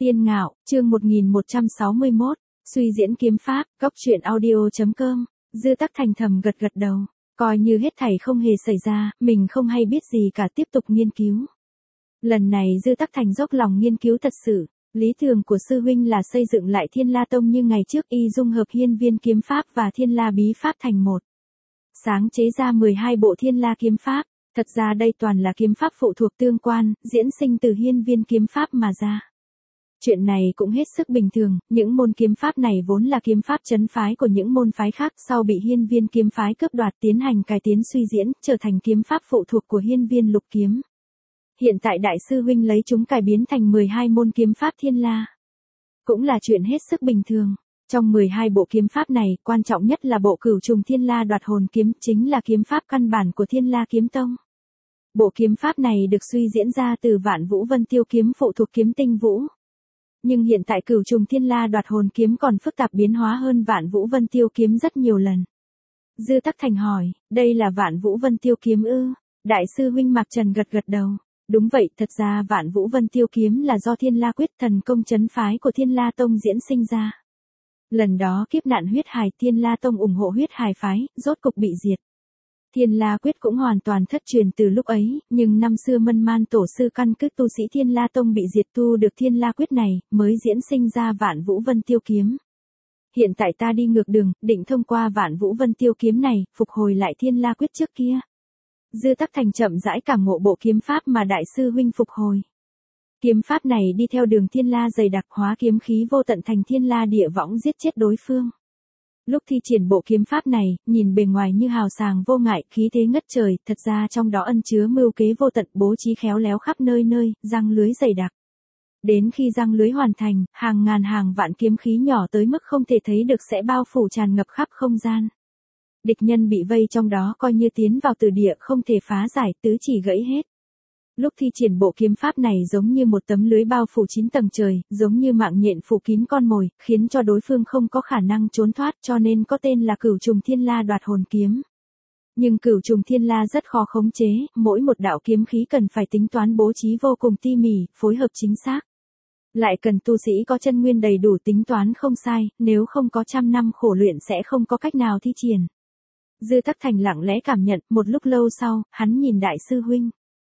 Tiên Ngạo, chương 1161, suy diễn kiếm pháp, góc truyện audio.com, Dư Tắc Thành thầm gật gật đầu, coi như hết thảy không hề xảy ra, mình không hay biết gì cả tiếp tục nghiên cứu. Lần này Dư Tắc Thành dốc lòng nghiên cứu thật sự, lý tưởng của sư huynh là xây dựng lại Thiên La Tông như ngày trước y dung hợp Hiên Viên kiếm pháp và Thiên La bí pháp thành một. Sáng chế ra 12 bộ Thiên La kiếm pháp, thật ra đây toàn là kiếm pháp phụ thuộc tương quan, diễn sinh từ Hiên Viên kiếm pháp mà ra. Chuyện này cũng hết sức bình thường, những môn kiếm pháp này vốn là kiếm pháp trấn phái của những môn phái khác sau bị Hiên Viên kiếm phái cướp đoạt tiến hành cải tiến suy diễn, trở thành kiếm pháp phụ thuộc của Hiên Viên lục kiếm. Hiện tại đại sư huynh lấy chúng cải biến thành 12 môn kiếm pháp Thiên La. Cũng là chuyện hết sức bình thường. Trong 12 bộ kiếm pháp này, quan trọng nhất là bộ Cửu Trùng Thiên La Đoạt Hồn kiếm, chính là kiếm pháp căn bản của Thiên La kiếm tông. Bộ kiếm pháp này được suy diễn ra từ Vạn Vũ Vân Tiêu kiếm phụ thuộc kiếm Tinh Vũ. Nhưng hiện tại Cửu Trùng Thiên La Đoạt Hồn kiếm còn phức tạp biến hóa hơn Vạn Vũ Vân Tiêu kiếm rất nhiều lần. Dư Tắc Thành hỏi, đây là Vạn Vũ Vân Tiêu kiếm ư? Đại sư huynh Mạc Trần gật gật đầu. Đúng vậy, thật ra Vạn Vũ Vân Tiêu kiếm là do Thiên La quyết thần công trấn phái của Thiên La Tông diễn sinh ra. Lần đó kiếp nạn huyết hải Thiên La Tông ủng hộ huyết hải phái, rốt cục bị diệt. Thiên La quyết cũng hoàn toàn thất truyền từ lúc ấy, nhưng năm xưa Mân Man tổ sư căn cứ tu sĩ Thiên La Tông bị diệt tu được Thiên La quyết này, mới diễn sinh ra Vạn Vũ Vân Tiêu kiếm. Hiện tại ta đi ngược đường, định thông qua Vạn Vũ Vân Tiêu kiếm này, phục hồi lại Thiên La quyết trước kia. Dư Tắc Thành chậm rãi cảm ngộ bộ kiếm pháp mà đại sư huynh phục hồi. Kiếm pháp này đi theo đường Thiên La dày đặc hóa kiếm khí vô tận thành Thiên La địa võng giết chết đối phương. Lúc thi triển bộ kiếm pháp này, nhìn bề ngoài như hào sảng vô ngại, khí thế ngất trời, thật ra trong đó ẩn chứa mưu kế vô tận, bố trí khéo léo khắp nơi nơi, răng lưới dày đặc. Đến khi răng lưới hoàn thành, hàng ngàn hàng vạn kiếm khí nhỏ tới mức không thể thấy được sẽ bao phủ tràn ngập khắp không gian. Địch nhân bị vây trong đó coi như tiến vào từ địa không thể phá giải, tứ chỉ gãy hết. Lúc thi triển bộ kiếm pháp này giống như một tấm lưới bao phủ 9 tầng trời, giống như mạng nhện phủ kín con mồi, khiến cho đối phương không có khả năng trốn thoát, cho nên có tên là Cửu Trùng Thiên La Đoạt Hồn kiếm. Nhưng Cửu Trùng Thiên La rất khó khống chế, mỗi một đạo kiếm khí cần phải tính toán bố trí vô cùng tỉ mỉ, phối hợp chính xác. Lại cần tu sĩ có chân nguyên đầy đủ tính toán không sai, nếu không có trăm năm khổ luyện sẽ không có cách nào thi triển. Dư Tắc Thành lặng lẽ cảm nhận, một lúc lâu sau, hắn nhìn đại sư huynh.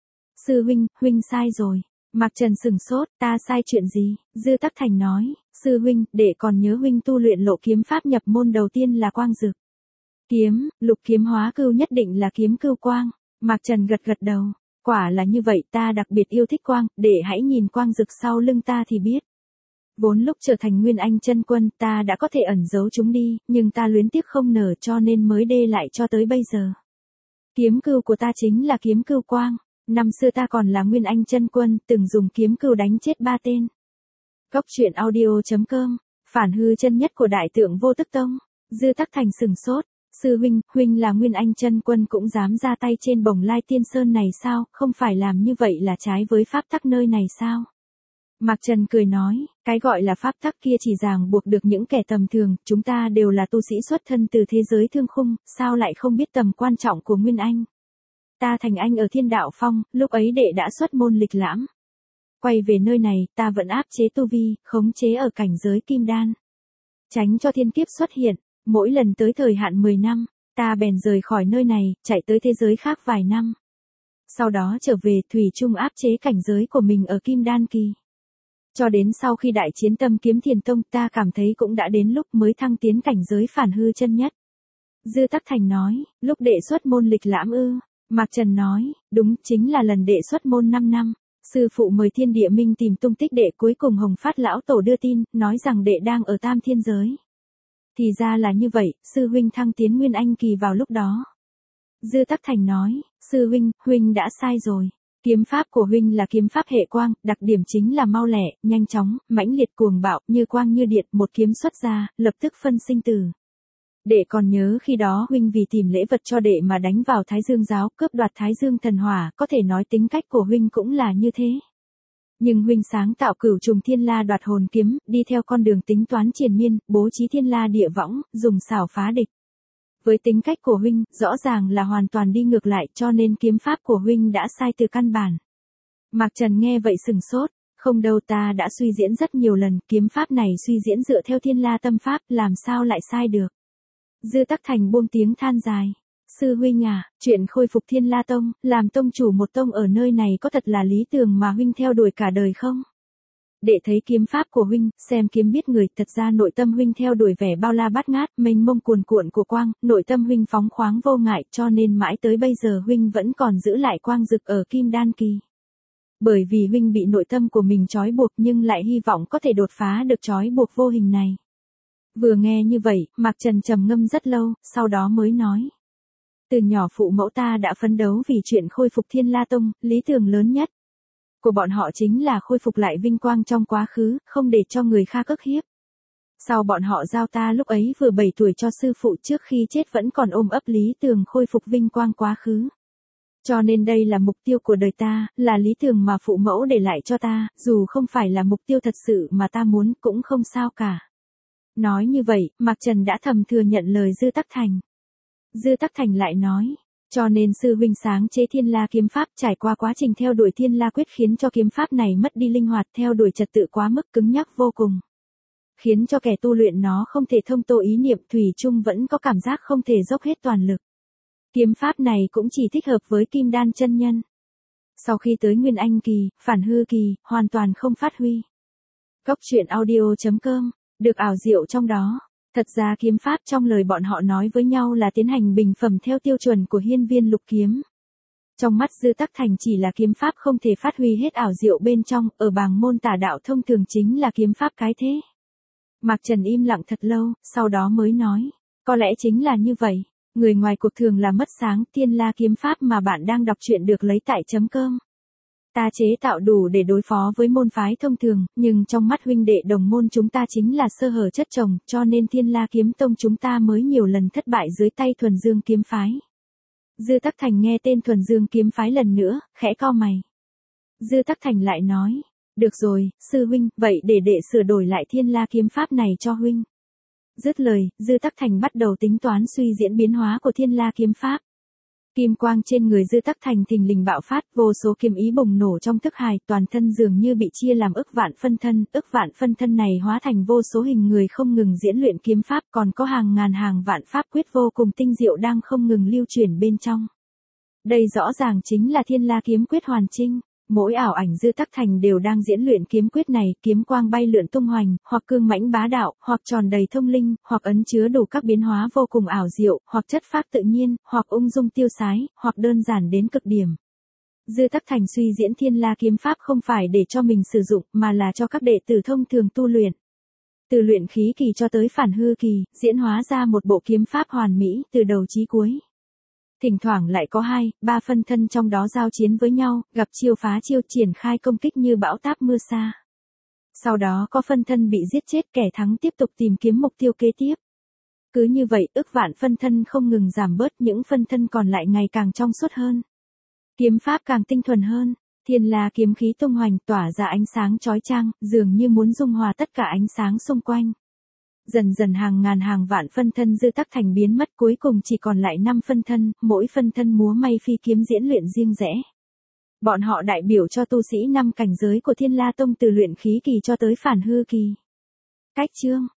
Sư huynh, huynh sai rồi. Mạc Trần sừng sốt, ta sai chuyện gì? Dư Tắc Thành nói, sư huynh, để còn nhớ huynh tu luyện lộ kiếm pháp nhập môn đầu tiên là quang dực. Kiếm, lục kiếm hóa cưu nhất định là kiếm cưu quang. Mạc Trần gật gật đầu, quả là như vậy, ta đặc biệt yêu thích quang, để hãy nhìn quang dực sau lưng ta thì biết. Vốn lúc trở thành Nguyên Anh chân quân ta đã có thể ẩn giấu chúng đi, nhưng ta luyến tiếc không nở cho nên mới đê lại cho tới bây giờ. Kiếm cưu của ta chính là kiếm cưu quang. Năm xưa ta còn là Nguyên Anh chân quân, từng dùng kiếm cưu đánh chết 3 tên. Góc truyện audio.com, phản hư chân nhất của đại tượng Vô Tức Tông. Dư Tắc Thành sừng sốt, sư huynh, huynh là Nguyên Anh chân quân cũng dám ra tay trên Bồng Lai Tiên Sơn này sao, không phải làm như vậy là trái với pháp tắc nơi này sao? Mạc Trần cười nói, cái gọi là pháp tắc kia chỉ ràng buộc được những kẻ tầm thường, chúng ta đều là tu sĩ xuất thân từ thế giới thương khung, sao lại không biết tầm quan trọng của Nguyên Anh? Ta thành anh ở Thiên Đạo Phong, lúc ấy đệ đã xuất môn lịch lãm. Quay về nơi này, ta vẫn áp chế tu vi, khống chế ở cảnh giới kim đan. Tránh cho thiên kiếp xuất hiện, mỗi lần tới thời hạn 10 năm, ta bèn rời khỏi nơi này, chạy tới thế giới khác vài năm. Sau đó trở về thủy chung áp chế cảnh giới của mình ở kim đan kỳ. Cho đến sau khi đại chiến Tâm Kiếm Thiền Tông ta cảm thấy cũng đã đến lúc mới thăng tiến cảnh giới phản hư chân nhất. Dư Tắc Thành nói, lúc đệ xuất môn lịch lãm ư? Mạc Trần nói, đúng, chính là lần đệ xuất môn 5 năm. Sư phụ mời Thiên Địa Minh tìm tung tích đệ, cuối cùng Hồng Phát lão tổ đưa tin, nói rằng đệ đang ở Tam Thiên giới. Thì ra là như vậy, sư huynh thăng tiến Nguyên Anh kỳ vào lúc đó. Dư Tắc Thành nói, sư huynh, huynh đã sai rồi. Kiếm pháp của huynh là kiếm pháp hệ quang, đặc điểm chính là mau lẹ, nhanh chóng, mãnh liệt cuồng bạo, như quang như điện, một kiếm xuất ra, lập tức phân sinh tử. Đệ còn nhớ khi đó huynh vì tìm lễ vật cho đệ mà đánh vào Thái Dương giáo, cướp đoạt Thái Dương thần hỏa, có thể nói tính cách của huynh cũng là như thế. Nhưng huynh sáng tạo Cửu Trùng Thiên La Đoạt Hồn kiếm, đi theo con đường tính toán triền miên, bố trí Thiên La địa võng, dùng xảo phá địch. Với tính cách của huynh, rõ ràng là hoàn toàn đi ngược lại, cho nên kiếm pháp của huynh đã sai từ căn bản. Mạc Trần nghe vậy sừng sốt, Không đâu, ta đã suy diễn rất nhiều lần, kiếm pháp này suy diễn dựa theo Thiên La tâm pháp, làm sao lại sai được. Dư Tắc Thành buông tiếng than dài. Sư huynh à, chuyện khôi phục Thiên La Tông, làm tông chủ một tông ở nơi này có thật là lý tưởng mà huynh theo đuổi cả đời không? Để thấy kiếm pháp của huynh, xem kiếm biết người, thật ra nội tâm huynh theo đuổi vẻ bao la bát ngát, mênh mông cuồn cuộn của quang, nội tâm huynh phóng khoáng vô ngại, cho nên mãi tới bây giờ huynh vẫn còn giữ lại quang dực ở Kim Đan kỳ. Bởi vì huynh bị nội tâm của mình trói buộc nhưng lại hy vọng có thể đột phá được trói buộc vô hình này. Vừa nghe như vậy, Mạc Trần trầm ngâm rất lâu, sau đó mới nói. Từ nhỏ phụ mẫu ta đã phấn đấu vì chuyện khôi phục Thiên La Tông, lý tưởng lớn nhất của bọn họ chính là khôi phục lại vinh quang trong quá khứ, không để cho người khác ức hiếp. Sau bọn họ giao ta lúc ấy vừa 7 tuổi cho sư phụ, trước khi chết vẫn còn ôm ấp lý tưởng khôi phục vinh quang quá khứ. Cho nên đây là mục tiêu của đời ta, là lý tưởng mà phụ mẫu để lại cho ta, dù không phải là mục tiêu thật sự mà ta muốn cũng không sao cả. Nói như vậy, Mạc Trần đã thầm thừa nhận lời Dư Tắc Thành. Dư Tắc Thành lại nói, cho nên sư huynh sáng chế Thiên La kiếm pháp, trải qua quá trình theo đuổi Thiên La quyết khiến cho kiếm pháp này mất đi linh hoạt, theo đuổi trật tự quá mức cứng nhắc vô cùng. Khiến cho kẻ tu luyện nó không thể thông tô ý niệm, thủy chung vẫn có cảm giác không thể dốc hết toàn lực. Kiếm pháp này cũng chỉ thích hợp với Kim Đan chân nhân. Sau khi tới Nguyên Anh kỳ, Phản Hư kỳ, hoàn toàn không phát huy. Góc truyện audio.com, được ảo diệu trong đó. Thật ra kiếm pháp trong lời bọn họ nói với nhau là tiến hành bình phẩm theo tiêu chuẩn của Hiên Viên Lục kiếm. Trong mắt Dư Tắc Thành chỉ là kiếm pháp không thể phát huy hết ảo diệu bên trong, ở bảng môn tả đạo thông thường chính là kiếm pháp cái thế. Mạc Trần im lặng thật lâu, sau đó mới nói, có lẽ chính là như vậy. Người ngoài cuộc thường là mất sáng, Thiên La kiếm pháp mà bạn đang đọc truyện được lấy tại .com. Ta chế tạo đủ để đối phó với môn phái thông thường, nhưng trong mắt huynh đệ đồng môn chúng ta chính là sơ hở chất chồng, cho nên Thiên La kiếm tông chúng ta mới nhiều lần thất bại dưới tay Thuần Dương kiếm phái. Dư Tắc Thành nghe tên Thuần Dương kiếm phái lần nữa, khẽ cau mày. Dư Tắc Thành lại nói, được rồi, sư huynh, vậy để đệ sửa đổi lại Thiên La kiếm pháp này cho huynh. Dứt lời, Dư Tắc Thành bắt đầu tính toán suy diễn biến hóa của Thiên La kiếm pháp. Kim quang trên người Dư Tắc Thành thình lình bạo phát, vô số kiếm ý bùng nổ trong thức hải, toàn thân dường như bị chia làm ức vạn phân thân này hóa thành vô số hình người không ngừng diễn luyện kiếm pháp, còn có hàng ngàn hàng vạn pháp quyết vô cùng tinh diệu đang không ngừng lưu chuyển bên trong. Đây rõ ràng chính là Thiên La kiếm quyết hoàn chỉnh. Mỗi ảo ảnh Dư Tắc Thành đều đang diễn luyện kiếm quyết này, kiếm quang bay lượn tung hoành, hoặc cương mãnh bá đạo, hoặc tròn đầy thông linh, hoặc ẩn chứa đủ các biến hóa vô cùng ảo diệu, hoặc chất phác tự nhiên, hoặc ung dung tiêu sái, hoặc đơn giản đến cực điểm. Dư Tắc Thành suy diễn Thiên La kiếm pháp không phải để cho mình sử dụng, mà là cho các đệ tử thông thường tu luyện. Từ luyện khí kỳ cho tới Phản Hư kỳ, diễn hóa ra một bộ kiếm pháp hoàn mỹ, từ đầu chí cuối. Thỉnh thoảng lại có 2-3 phân thân trong đó giao chiến với nhau, gặp chiêu phá chiêu, triển khai công kích như bão táp mưa sa. Sau đó có phân thân bị giết chết, kẻ thắng tiếp tục tìm kiếm mục tiêu kế tiếp. Cứ như vậy, ức vạn phân thân không ngừng giảm bớt, những phân thân còn lại ngày càng trong suốt hơn. Kiếm pháp càng tinh thuần hơn, Thiên La kiếm khí tung hoành tỏa ra ánh sáng chói chang, dường như muốn dung hòa tất cả ánh sáng xung quanh. Dần dần hàng ngàn hàng vạn phân thân Dư Tắc Thành biến mất, cuối cùng chỉ còn lại 5 phân thân, mỗi phân thân múa may phi kiếm diễn luyện riêng rẽ. Bọn họ đại biểu cho tu sĩ 5 cảnh giới của Thiên La Tông từ luyện khí kỳ cho tới Phản Hư kỳ. Cách chương